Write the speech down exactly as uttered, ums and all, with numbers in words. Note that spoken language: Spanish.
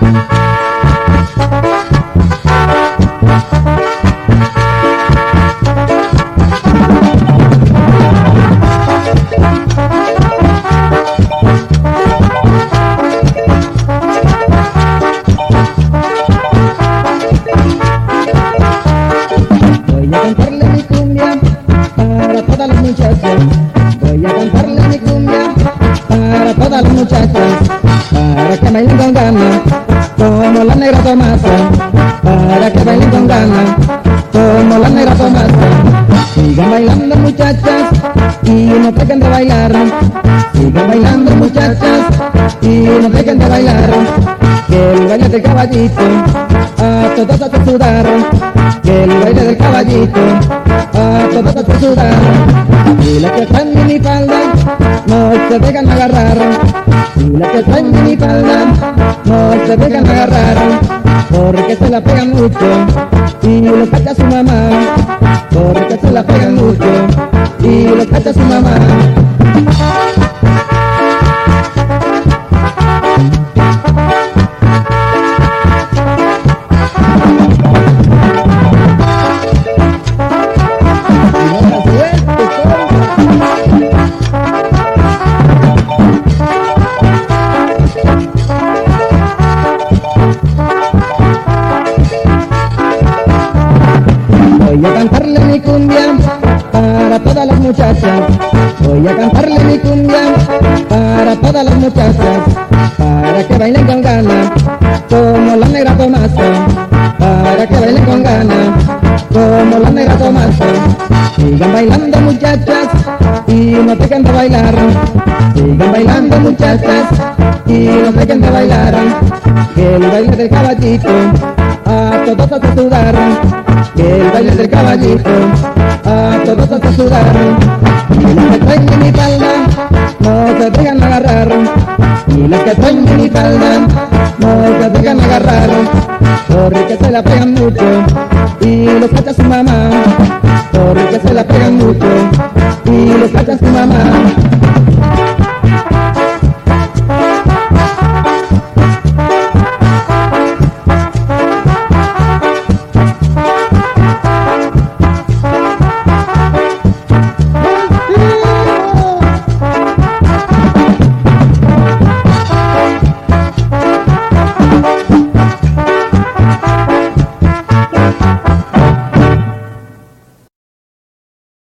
Voy a cantarle mi cumbia para todas las muchachas, para que bailen con ganas, como la negra Tomasa, para que bailen con ganas, como la negra Tomasa. Sigan bailando muchachas y no dejen de bailar, sigan bailando muchachas y no dejen de bailar, que el baile del caballito a todas hace sudar, que el baile del caballito a todas hace sudar. Y las que están en mi falda no se dejan agarrar, y las que están en mi falda no se dejan agarrar, porque se la pegan mucho y lo cacha su mamá, porque se la pegan mucho y lo cacha su mamá. Voy a cantarle mi cumbia para todas las muchachas, voy a cantarle mi cumbia para todas las muchachas, para que bailen con ganas, como la negra Tomasa, para que bailen con ganas, como la negra Tomasa. Sigan bailando muchachas y no dejen de bailar, sigan bailando muchachas y no dejen de bailar, que el baile del caballito a todos hace sudar, que el baile del caballito a todos hace sudar. Y las que traen en mi falda no se dejan agarrar, y las que traen en mi falda no se dejan agarrar, porque se la pegan mucho y los cacha su mamá, porque se la pegan mucho y los cacha su mamá.